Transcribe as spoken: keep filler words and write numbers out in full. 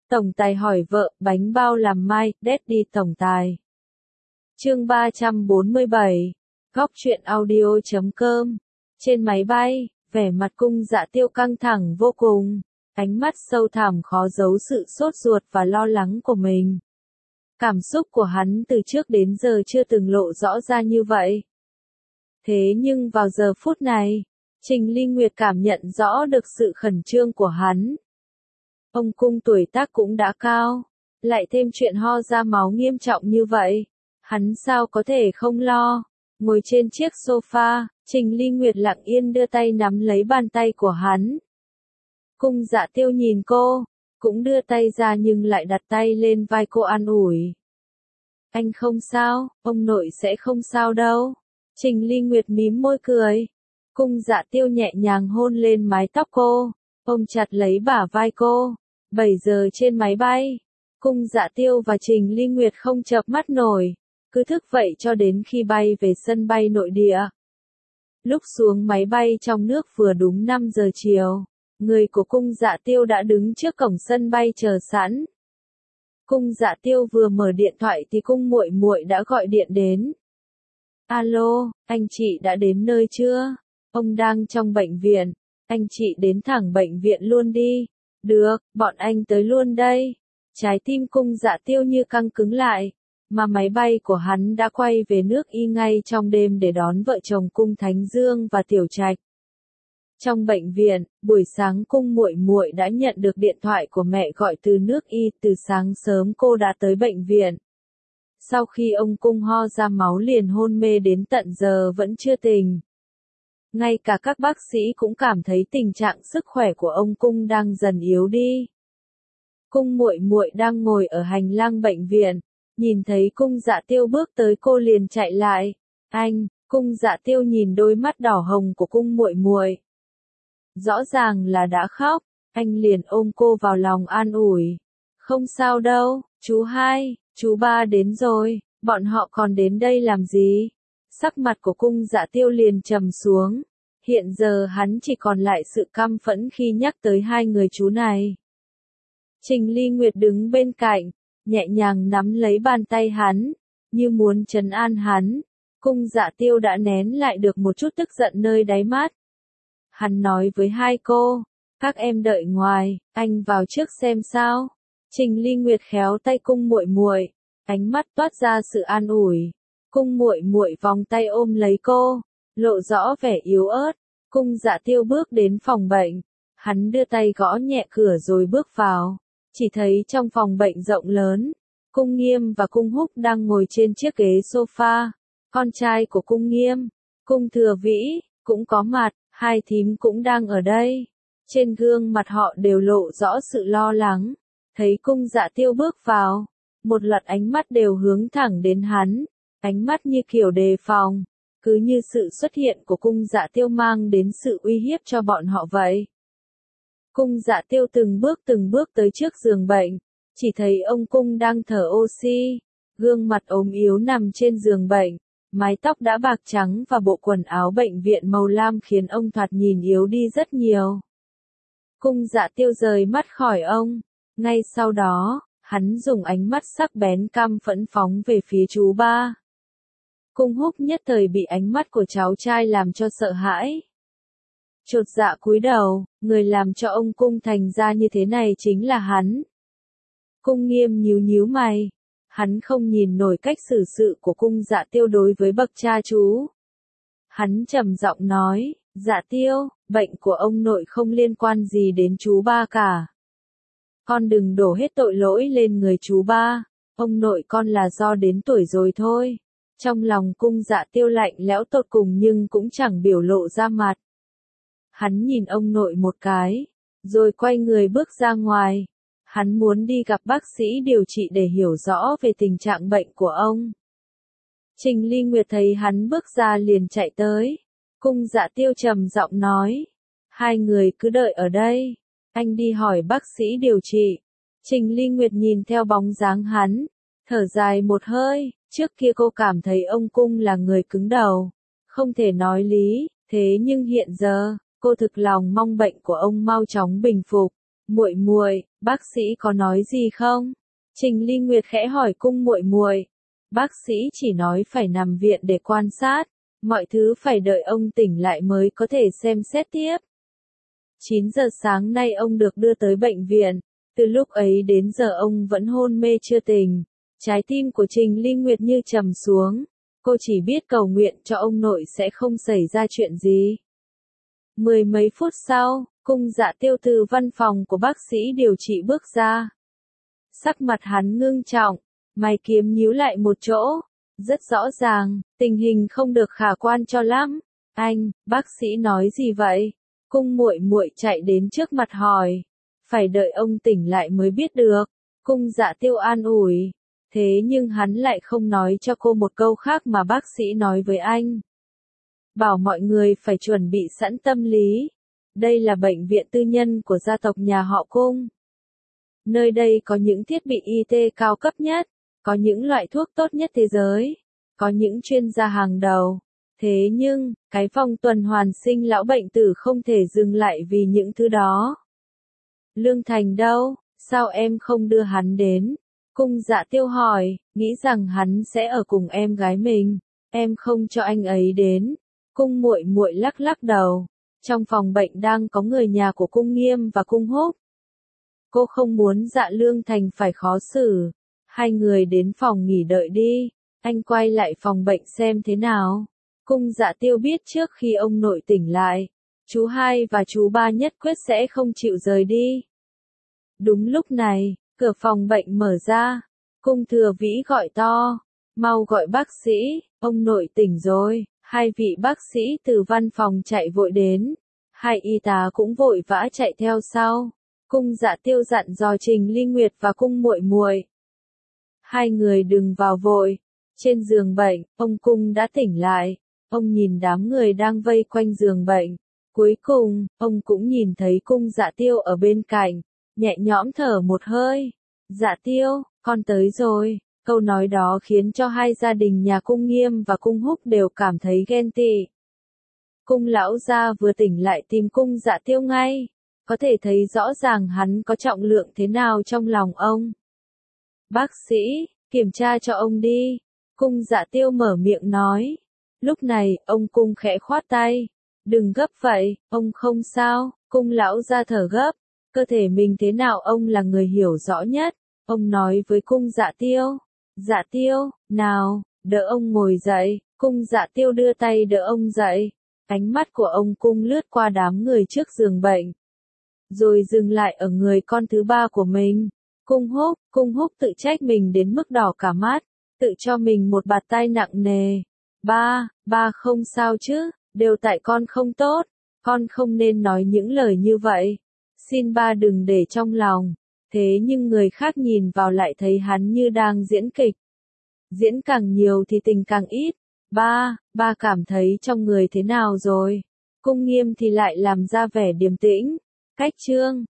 Tổng tài hỏi vợ, bánh bao làm mai, Daddy tổng tài. Chương ba trăm bốn mươi bảy, Góc truyện audio chấm com. Trên máy bay, vẻ mặt Cung Dạ Tiêu căng thẳng vô cùng, ánh mắt sâu thẳm khó giấu sự sốt ruột và lo lắng của mình. Cảm xúc của hắn từ trước đến giờ chưa từng lộ rõ ra như vậy. Thế nhưng vào giờ phút này, Trình Ly Nguyệt cảm nhận rõ được sự khẩn trương của hắn. Ông Cung tuổi tác cũng đã cao, lại thêm chuyện ho ra máu nghiêm trọng như vậy, hắn sao có thể không lo. Ngồi trên chiếc sofa, Trình Ly Nguyệt lặng yên đưa tay nắm lấy bàn tay của hắn. Cung Dạ Tiêu nhìn cô, cũng đưa tay ra nhưng lại đặt tay lên vai cô an ủi. Anh không sao, ông nội sẽ không sao đâu. Trình Ly Nguyệt mím môi cười. Cung Dạ Tiêu nhẹ nhàng hôn lên mái tóc cô, ôm chặt lấy bả vai cô. bảy giờ trên máy bay, Cung Dạ Tiêu và Trình Ly Nguyệt không chợp mắt nổi, cứ thức vậy cho đến khi bay về sân bay nội địa. Lúc xuống máy bay trong nước vừa đúng năm giờ chiều, người của Cung Dạ Tiêu đã đứng trước cổng sân bay chờ sẵn. Cung Dạ Tiêu vừa mở điện thoại thì Cung muội muội đã gọi điện đến. Alo, anh chị đã đến nơi chưa? Ông đang trong bệnh viện, anh chị đến thẳng bệnh viện luôn đi. Được, bọn anh tới luôn đây. Trái tim Cung Dạ Tiêu như căng cứng lại, mà máy bay của hắn đã quay về nước Y ngay trong đêm để đón vợ chồng Cung Thánh Dương và Tiểu Trạch. Trong bệnh viện, buổi sáng Cung muội muội đã nhận được điện thoại của mẹ gọi từ nước Y, từ sáng sớm cô đã tới bệnh viện. Sau khi ông Cung ho ra máu liền hôn mê đến tận giờ vẫn chưa tỉnh. Ngay cả các bác sĩ cũng cảm thấy tình trạng sức khỏe của ông Cung đang dần yếu đi. Cung muội muội đang ngồi ở hành lang bệnh viện, nhìn thấy Cung Dạ Tiêu bước tới cô liền chạy lại. Anh, Cung Dạ Tiêu nhìn đôi mắt đỏ hồng của Cung muội muội. Rõ ràng là đã khóc, anh liền ôm cô vào lòng an ủi. Không sao đâu, chú hai, chú ba đến rồi, bọn họ còn đến đây làm gì? Sắc mặt của Cung Dạ Tiêu liền trầm xuống. Hiện giờ hắn chỉ còn lại sự căm phẫn khi nhắc tới hai người chú này. Trình Ly Nguyệt đứng bên cạnh, nhẹ nhàng nắm lấy bàn tay hắn, như muốn trấn an hắn. Cung Dạ Tiêu đã nén lại được một chút tức giận nơi đáy mắt. Hắn nói với hai cô, các em đợi ngoài, anh vào trước xem sao. Trình Ly Nguyệt khéo tay Cung muội muội, ánh mắt toát ra sự an ủi. Cung muội muội vòng tay ôm lấy cô, lộ rõ vẻ yếu ớt. Cung Dạ Tiêu bước đến phòng bệnh, hắn đưa tay gõ nhẹ cửa rồi bước vào. Chỉ thấy trong phòng bệnh rộng lớn, Cung Nghiêm và Cung Húc đang ngồi trên chiếc ghế sofa. Con trai của Cung Nghiêm, Cung Thừa Vĩ, cũng có mặt, hai thím cũng đang ở đây. Trên gương mặt họ đều lộ rõ sự lo lắng. Thấy Cung Dạ Tiêu bước vào, một loạt ánh mắt đều hướng thẳng đến hắn, ánh mắt như kiểu đề phòng, cứ như sự xuất hiện của Cung Dạ Tiêu mang đến sự uy hiếp cho bọn họ vậy. Cung Dạ Tiêu từng bước từng bước tới trước giường bệnh, chỉ thấy ông Cung đang thở oxy, gương mặt ốm yếu nằm trên giường bệnh, mái tóc đã bạc trắng và bộ quần áo bệnh viện màu lam khiến ông thoạt nhìn yếu đi rất nhiều. Cung Dạ Tiêu rời mắt khỏi ông, ngay sau đó, hắn dùng ánh mắt sắc bén căm phẫn phóng về phía chú ba. Cung Húc nhất thời bị ánh mắt của cháu trai làm cho sợ hãi. Chột dạ cúi đầu, người làm cho ông Cung thành ra như thế này chính là hắn. Cung Nghiêm nhíu nhíu mày, hắn không nhìn nổi cách xử sự của Cung Dạ Tiêu đối với bậc cha chú. Hắn trầm giọng nói, Dạ Tiêu, bệnh của ông nội không liên quan gì đến chú ba cả. Con đừng đổ hết tội lỗi lên người chú ba, ông nội con là do đến tuổi rồi thôi. Trong lòng Cung Dạ Tiêu lạnh lẽo tột cùng nhưng cũng chẳng biểu lộ ra mặt. Hắn nhìn ông nội một cái, rồi quay người bước ra ngoài. Hắn muốn đi gặp bác sĩ điều trị để hiểu rõ về tình trạng bệnh của ông. Trình Ly Nguyệt thấy hắn bước ra liền chạy tới. Cung Dạ Tiêu trầm giọng nói, hai người cứ đợi ở đây, anh đi hỏi bác sĩ điều trị. Trình Ly Nguyệt nhìn theo bóng dáng hắn, thở dài một hơi. Trước kia cô cảm thấy ông Cung là người cứng đầu, không thể nói lý, thế nhưng hiện giờ, cô thực lòng mong bệnh của ông mau chóng bình phục. Muội muội, bác sĩ có nói gì không? Trình Ly Nguyệt khẽ hỏi cung muội muội. Bác sĩ chỉ nói phải nằm viện để quan sát, mọi thứ phải đợi ông tỉnh lại mới có thể xem xét tiếp. chín giờ sáng nay ông được đưa tới bệnh viện, từ lúc ấy đến giờ ông vẫn hôn mê chưa tỉnh. Trái tim của Trình Ly Nguyệt như trầm xuống, cô chỉ biết cầu nguyện cho ông nội sẽ không xảy ra chuyện gì. Mười mấy phút sau, Cung Dạ Tiêu từ văn phòng của bác sĩ điều trị bước ra. Sắc mặt hắn ngưng trọng, mày kiếm nhíu lại một chỗ, rất rõ ràng, tình hình không được khả quan cho lắm. Anh, bác sĩ nói gì vậy? Cung muội muội chạy đến trước mặt hỏi. Phải đợi ông tỉnh lại mới biết được. Cung Dạ Tiêu an ủi. Thế nhưng hắn lại không nói cho cô một câu khác mà bác sĩ nói với anh. Bảo mọi người phải chuẩn bị sẵn tâm lý. Đây là bệnh viện tư nhân của gia tộc nhà họ Cung. Nơi đây có những thiết bị y tế cao cấp nhất, có những loại thuốc tốt nhất thế giới, có những chuyên gia hàng đầu. Thế nhưng, cái vòng tuần hoàn sinh lão bệnh tử không thể dừng lại vì những thứ đó. Lương Thành đâu, sao em không đưa hắn đến? Cung Dạ Tiêu hỏi, nghĩ rằng hắn sẽ ở cùng em gái mình, em không cho anh ấy đến. Cung muội muội lắc lắc đầu, trong phòng bệnh đang có người nhà của Cung Nghiêm và Cung Húc. Cô không muốn Dạ Lương Thành phải khó xử. Hai người đến phòng nghỉ đợi đi, anh quay lại phòng bệnh xem thế nào. Cung Dạ Tiêu biết trước khi ông nội tỉnh lại, chú hai và chú ba nhất quyết sẽ không chịu rời đi. Đúng lúc này, cửa phòng bệnh mở ra, Cung Thừa Vĩ gọi to, mau gọi bác sĩ, ông nội tỉnh rồi. Hai vị bác sĩ từ văn phòng chạy vội đến, hai y tá cũng vội vã chạy theo sau. Cung Dạ Tiêu dặn dò Trình Ly Nguyệt và Cung muội muội. Hai người đừng vào vội. Trên giường bệnh, ông Cung đã tỉnh lại. Ông nhìn đám người đang vây quanh giường bệnh. Cuối cùng, ông cũng nhìn thấy Cung Dạ Tiêu ở bên cạnh, nhẹ nhõm thở một hơi. Dạ Tiêu, con tới rồi. Câu nói đó khiến cho hai gia đình nhà Cung Nghiêm và Cung Húc đều cảm thấy ghen tị. Cung lão gia vừa tỉnh lại tìm Cung Dạ Tiêu ngay. Có thể thấy rõ ràng hắn có trọng lượng thế nào trong lòng ông. Bác sĩ, kiểm tra cho ông đi. Cung Dạ Tiêu mở miệng nói. Lúc này, ông Cung khẽ khoát tay. Đừng gấp vậy, ông không sao. Cung lão gia thở gấp. Cơ thể mình thế nào ông là người hiểu rõ nhất. Ông nói với Cung Dạ Tiêu. Dạ Tiêu, nào, đỡ ông ngồi dậy. Cung Dạ Tiêu đưa tay đỡ ông dậy. Ánh mắt của ông Cung lướt qua đám người trước giường bệnh, rồi dừng lại ở người con thứ ba của mình. Cung Húc, Cung Húc tự trách mình đến mức đỏ cả mắt, tự cho mình một bạt tai nặng nề. Ba, ba không sao chứ, đều tại con không tốt, con không nên nói những lời như vậy. Xin ba đừng để trong lòng. Thế nhưng người khác nhìn vào lại thấy hắn như đang diễn kịch. Diễn càng nhiều thì tình càng ít. Ba, ba cảm thấy trong người thế nào rồi? Cung Nghiêm thì lại làm ra vẻ điềm tĩnh. Cách chương